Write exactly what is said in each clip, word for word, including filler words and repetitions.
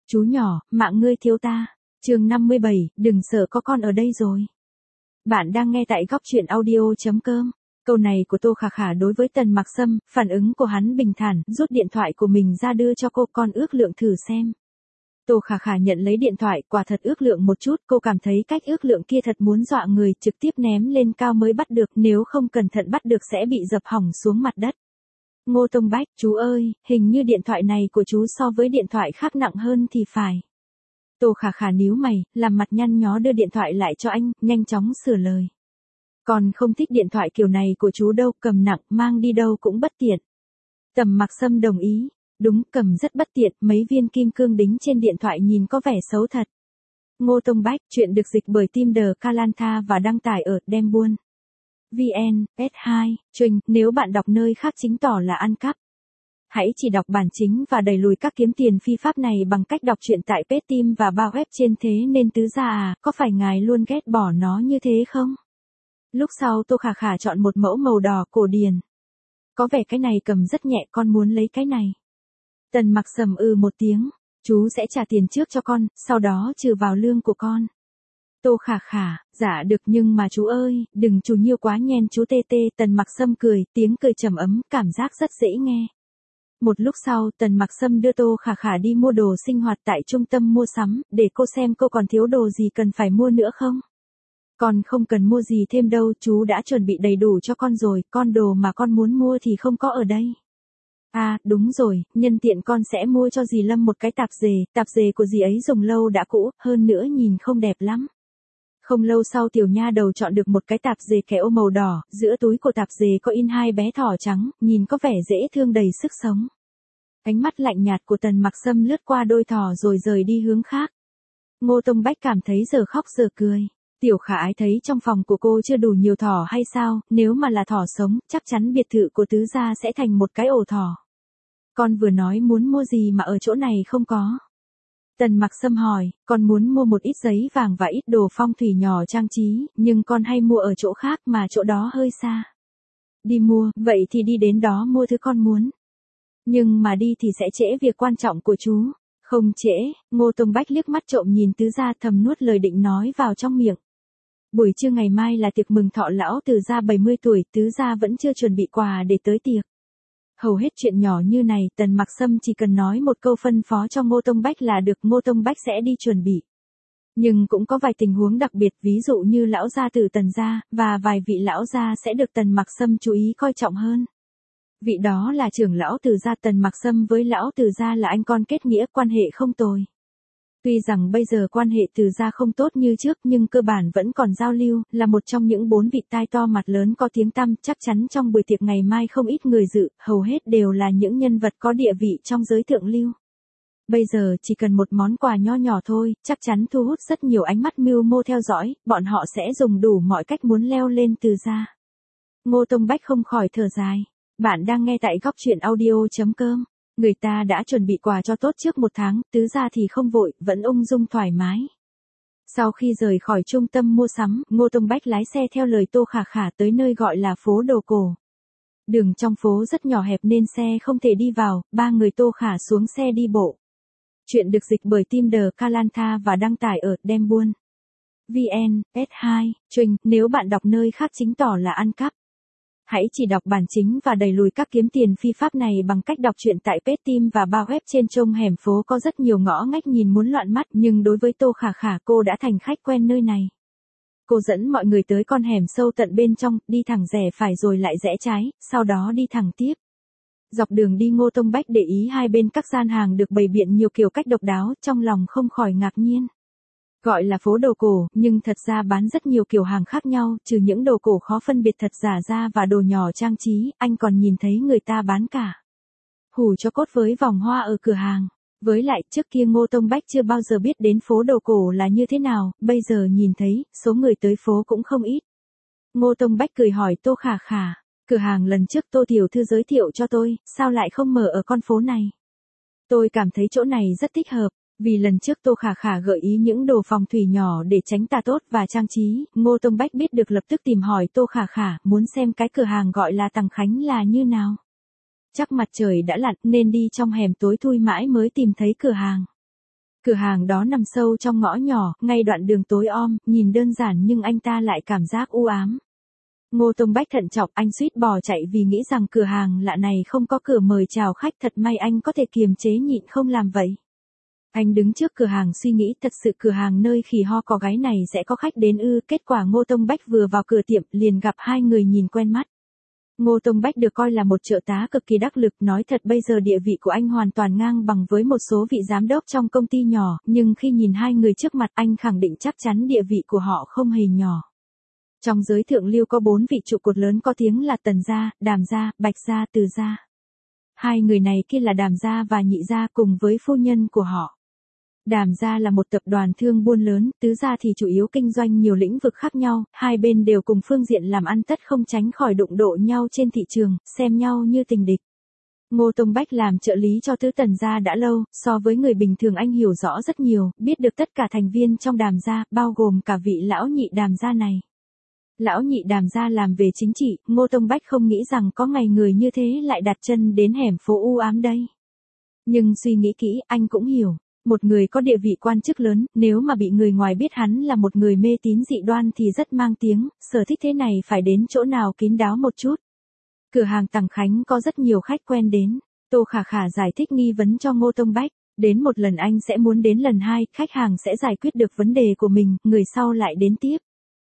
Chú nhỏ, mạng ngươi thiếu ta. Chương năm mươi bảy, đừng sợ có con ở đây rồi. Bạn đang nghe tại góc truyện audio chấm com. Câu này của Tô Khả Khả đối với Tần Mặc Sâm, phản ứng của hắn bình thản, rút điện thoại của mình ra đưa cho cô, con ước lượng thử xem. Tô Khả Khả nhận lấy điện thoại, quả thật ước lượng một chút, cô cảm thấy cách ước lượng kia thật muốn dọa người, trực tiếp ném lên cao mới bắt được, nếu không cẩn thận bắt được sẽ bị dập hỏng xuống mặt đất. Ngô Tông Bách, chú ơi, hình như điện thoại này của chú so với điện thoại khác nặng hơn thì phải. Tô Khả Khả níu mày, làm mặt nhăn nhó đưa điện thoại lại cho anh, nhanh chóng sửa lời. Còn không thích điện thoại kiểu này của chú đâu, cầm nặng, mang đi đâu cũng bất tiện. Tần Mặc Sâm đồng ý. Đúng, cầm rất bất tiện, mấy viên kim cương đính trên điện thoại nhìn có vẻ xấu thật. Ngô Tông Bách, chuyện được dịch bởi Tim The Kalantha và đăng tải ở Đem Buôn. vê en, ét hai, Trinh, nếu bạn đọc nơi khác chính tỏ là ăn cắp. Hãy chỉ đọc bản chính và đẩy lùi các kiếm tiền phi pháp này bằng cách đọc truyện tại page Tim và bao web trên. Thế nên tứ gia à, có phải ngài luôn ghét bỏ nó như thế không? Lúc sau Tô Khả Khả chọn một mẫu màu đỏ cổ điển. Có vẻ cái này cầm rất nhẹ, con muốn lấy cái này. Tần Mặc Sâm ư một tiếng, chú sẽ trả tiền trước cho con, sau đó trừ vào lương của con. Tô Khả Khả, dạ được nhưng mà chú ơi, đừng chú nhiều quá nhen chú tê tê. Tần Mặc Sâm cười, tiếng cười trầm ấm, cảm giác rất dễ nghe. Một lúc sau, Tần Mặc Sâm đưa Tô Khả Khả đi mua đồ sinh hoạt tại trung tâm mua sắm, để cô xem cô còn thiếu đồ gì cần phải mua nữa không. Con không cần mua gì thêm đâu, chú đã chuẩn bị đầy đủ cho con rồi, con đồ mà con muốn mua thì không có ở đây. À, đúng rồi, nhân tiện con sẽ mua cho dì Lâm một cái tạp dề, tạp dề của dì ấy dùng lâu đã cũ, hơn nữa nhìn không đẹp lắm. Không lâu sau tiểu nha đầu chọn được một cái tạp dề kéo màu đỏ, giữa túi của tạp dề có in hai bé thỏ trắng, nhìn có vẻ dễ thương đầy sức sống. Ánh mắt lạnh nhạt của Tần Mặc Sâm lướt qua đôi thỏ rồi rời đi hướng khác. Ngô Tông Bách cảm thấy giờ khóc giờ cười. Tiểu Khả Ái thấy trong phòng của cô chưa đủ nhiều thỏ hay sao, nếu mà là thỏ sống, chắc chắn biệt thự của tứ gia sẽ thành một cái ổ thỏ. Con vừa nói muốn mua gì mà ở chỗ này không có. Tần Mặc Sâm hỏi, con muốn mua một ít giấy vàng và ít đồ phong thủy nhỏ trang trí, nhưng con hay mua ở chỗ khác mà chỗ đó hơi xa. Đi mua, vậy thì đi đến đó mua thứ con muốn. Nhưng mà đi thì sẽ trễ việc quan trọng của chú. Không trễ, Ngô Tông Bách liếc mắt trộm nhìn tứ gia, thầm nuốt lời định nói vào trong miệng. Buổi trưa ngày mai là tiệc mừng thọ lão từ gia bảy mươi tuổi, tứ gia vẫn chưa chuẩn bị quà để tới tiệc. Hầu hết chuyện nhỏ như này, Tần Mặc Sâm chỉ cần nói một câu phân phó cho Ngô Tông Bách là được, Ngô Tông Bách sẽ đi chuẩn bị. Nhưng cũng có vài tình huống đặc biệt, ví dụ như lão gia tử Tần gia, và vài vị lão gia sẽ được Tần Mặc Sâm chú ý coi trọng hơn. Vị đó là trưởng lão Từ gia. Tần Mặc Sâm với lão Từ gia là anh con kết nghĩa, quan hệ không tồi. Tuy rằng bây giờ quan hệ Từ gia không tốt như trước nhưng cơ bản vẫn còn giao lưu, là một trong những bốn vị tai to mặt lớn có tiếng tăm, chắc chắn trong buổi tiệc ngày mai không ít người dự, hầu hết đều là những nhân vật có địa vị trong giới thượng lưu. Bây giờ chỉ cần một món quà nho nhỏ thôi, chắc chắn thu hút rất nhiều ánh mắt mưu mô theo dõi, bọn họ sẽ dùng đủ mọi cách muốn leo lên Từ gia. Ngô Tông Bách không khỏi thở dài. Bạn đang nghe tại góc truyện audio chấm com. Người ta đã chuẩn bị quà cho tốt trước một tháng, tứ gia thì không vội, vẫn ung dung thoải mái. Sau khi rời khỏi trung tâm mua sắm, Ngô Tông Bách lái xe theo lời Tô Khả Khả tới nơi gọi là phố Đồ Cổ. Đường trong phố rất nhỏ hẹp nên xe không thể đi vào, ba người Tô Khả xuống xe đi bộ. Chuyện được dịch bởi Tim The Kalantha và đăng tải ở Đem Buôn. vê en, ét hai, Trinh, nếu bạn đọc nơi khác chính tỏ là ăn cắp. Hãy chỉ đọc bản chính và đẩy lùi các kiếm tiền phi pháp này bằng cách đọc truyện tại page Tim và bao web trên. Trong hẻm phố có rất nhiều ngõ ngách nhìn muốn loạn mắt, nhưng đối với Tô Khả Khả cô đã thành khách quen nơi này. Cô dẫn mọi người tới con hẻm sâu tận bên trong, đi thẳng rẽ phải rồi lại rẽ trái, sau đó đi thẳng tiếp. Dọc đường đi Ngô Tông Bách để ý hai bên các gian hàng được bày biện nhiều kiểu cách độc đáo, trong lòng không khỏi ngạc nhiên. Gọi là phố đồ cổ, nhưng thật ra bán rất nhiều kiểu hàng khác nhau, trừ những đồ cổ khó phân biệt thật giả ra và đồ nhỏ trang trí, anh còn nhìn thấy người ta bán cả hủ cho cốt với vòng hoa ở cửa hàng. Với lại, trước kia Ngô Tông Bách chưa bao giờ biết đến phố đồ cổ là như thế nào, bây giờ nhìn thấy, số người tới phố cũng không ít. Ngô Tông Bách cười hỏi Tô Khả Khả, cửa hàng lần trước Tô tiểu thư giới thiệu cho tôi, sao lại không mở ở con phố này? Tôi cảm thấy chỗ này rất thích hợp. Vì lần trước Tô Khả Khả gợi ý những đồ phong thủy nhỏ để tránh tà tốt và trang trí, Ngô Tông Bách biết được lập tức tìm hỏi Tô Khả Khả, muốn xem cái cửa hàng gọi là Tằng Khánh là như nào. Chắc mặt trời đã lặn nên đi trong hẻm tối thui mãi mới tìm thấy cửa hàng. Cửa hàng đó nằm sâu trong ngõ nhỏ, ngay đoạn đường tối om, nhìn đơn giản nhưng anh ta lại cảm giác u ám. Ngô Tông Bách thận trọng, anh suýt bỏ chạy vì nghĩ rằng cửa hàng lạ này không có cửa mời chào khách, thật may anh có thể kiềm chế nhịn không làm vậy. Anh đứng trước cửa hàng suy nghĩ, thật sự cửa hàng nơi khỉ ho có gáy này sẽ có khách đến ư? Kết quả Ngô Tông Bách vừa vào cửa tiệm liền gặp hai người nhìn quen mắt. Ngô Tông Bách được coi là một trợ tá cực kỳ đắc lực, nói thật bây giờ địa vị của anh hoàn toàn ngang bằng với một số vị giám đốc trong công ty nhỏ, nhưng khi nhìn hai người trước mặt anh khẳng định chắc chắn địa vị của họ không hề nhỏ. Trong giới thượng lưu có bốn vị trụ cột lớn có tiếng là Tần gia, Đàm gia, Bạch gia, Từ gia. Hai người này kia là Đàm gia và Nhị gia cùng với phu nhân của họ. Đàm gia là một tập đoàn thương buôn lớn, Tứ gia thì chủ yếu kinh doanh nhiều lĩnh vực khác nhau, hai bên đều cùng phương diện làm ăn tất không tránh khỏi đụng độ nhau trên thị trường, xem nhau như tình địch. Ngô Tông Bách làm trợ lý cho Tứ Tần gia đã lâu, so với người bình thường anh hiểu rõ rất nhiều, biết được tất cả thành viên trong Đàm gia, bao gồm cả vị lão nhị Đàm gia này. Lão nhị Đàm gia làm về chính trị, Ngô Tông Bách không nghĩ rằng có ngày người như thế lại đặt chân đến hẻm phố u ám đây. Nhưng suy nghĩ kỹ, anh cũng hiểu. Một người có địa vị quan chức lớn, nếu mà bị người ngoài biết hắn là một người mê tín dị đoan thì rất mang tiếng, sở thích thế này phải đến chỗ nào kín đáo một chút. Cửa hàng Tằng Khánh có rất nhiều khách quen đến, Tô Khả Khả giải thích nghi vấn cho Ngô Tông Bách, đến một lần anh sẽ muốn đến lần hai, khách hàng sẽ giải quyết được vấn đề của mình, người sau lại đến tiếp.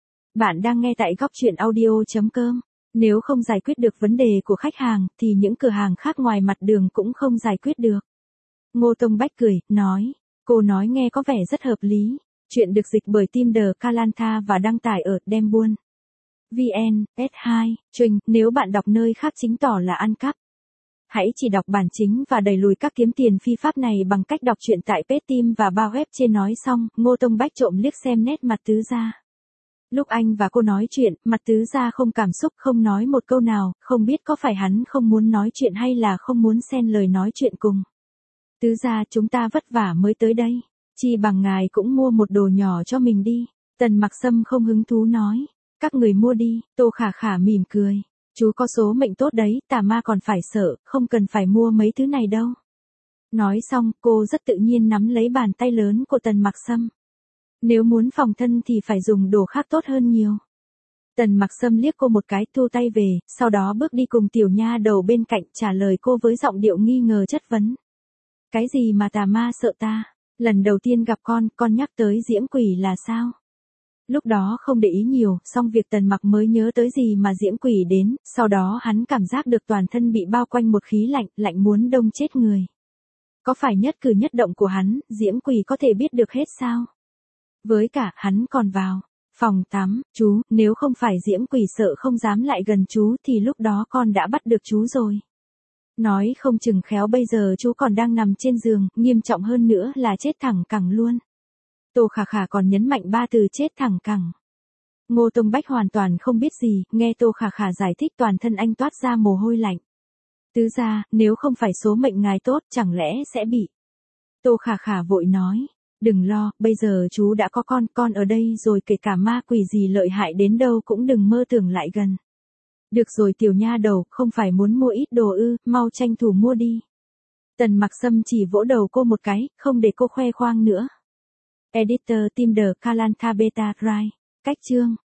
Bạn đang nghe tại góc truyện audio chấm com. Nếu không giải quyết được vấn đề của khách hàng, thì những cửa hàng khác ngoài mặt đường cũng không giải quyết được. Ngô Tông Bách cười, nói, cô nói nghe có vẻ rất hợp lý. Chuyện được dịch bởi Tim The Kalantha và đăng tải ở Đem Buôn. vê en, ét hai, Trinh, nếu bạn đọc nơi khác chính tỏ là ăn cắp. Hãy chỉ đọc bản chính và đẩy lùi các kiếm tiền phi pháp này bằng cách đọc truyện tại page Tim và bao web trên. Nói xong, Ngô Tông Bách trộm liếc xem nét mặt Tứ gia. Lúc anh và cô nói chuyện, mặt Tứ gia không cảm xúc, không nói một câu nào, không biết có phải hắn không muốn nói chuyện hay là không muốn xen lời nói chuyện cùng. Tứ gia, chúng ta vất vả mới tới đây, chi bằng ngài cũng mua một đồ nhỏ cho mình đi. Tần Mặc Sâm không hứng thú nói, các người mua đi. Tô Khả Khả mỉm cười, chú có số mệnh tốt đấy, tà ma còn phải sợ, không cần phải mua mấy thứ này đâu. Nói xong, cô rất tự nhiên nắm lấy bàn tay lớn của Tần Mặc Sâm. Nếu muốn phòng thân thì phải dùng đồ khác tốt hơn nhiều. Tần Mặc Sâm liếc cô một cái, thu tay về, sau đó bước đi cùng tiểu nha đầu bên cạnh, trả lời cô với giọng điệu nghi ngờ chất vấn. Cái gì mà tà ma sợ ta? Lần đầu tiên gặp con, con nhắc tới diễm quỷ là sao? Lúc đó không để ý nhiều, xong việc Tần Mặc mới nhớ tới gì mà diễm quỷ đến, sau đó hắn cảm giác được toàn thân bị bao quanh một khí lạnh, lạnh muốn đông chết người. Có phải nhất cử nhất động của hắn, diễm quỷ có thể biết được hết sao? Với cả, hắn còn vào phòng tắm, chú, nếu không phải diễm quỷ sợ không dám lại gần chú thì lúc đó con đã bắt được chú rồi. Nói không chừng khéo bây giờ chú còn đang nằm trên giường, nghiêm trọng hơn nữa là chết thẳng cẳng luôn. Tô Khả Khả còn nhấn mạnh ba từ chết thẳng cẳng. Ngô Tông Bách hoàn toàn không biết gì, nghe Tô Khả Khả giải thích toàn thân anh toát ra mồ hôi lạnh. Tứ gia, nếu không phải số mệnh ngài tốt chẳng lẽ sẽ bị. Tô Khả Khả vội nói, đừng lo, bây giờ chú đã có con, con ở đây rồi, kể cả ma quỷ gì lợi hại đến đâu cũng đừng mơ tưởng lại gần. Được rồi tiểu nha đầu, không phải muốn mua ít đồ ư, mau tranh thủ mua đi. Tần Mặc Sâm chỉ vỗ đầu cô một cái, không để cô khoe khoang nữa. Editor Tim The Kalantha Beta Drive. Cách chương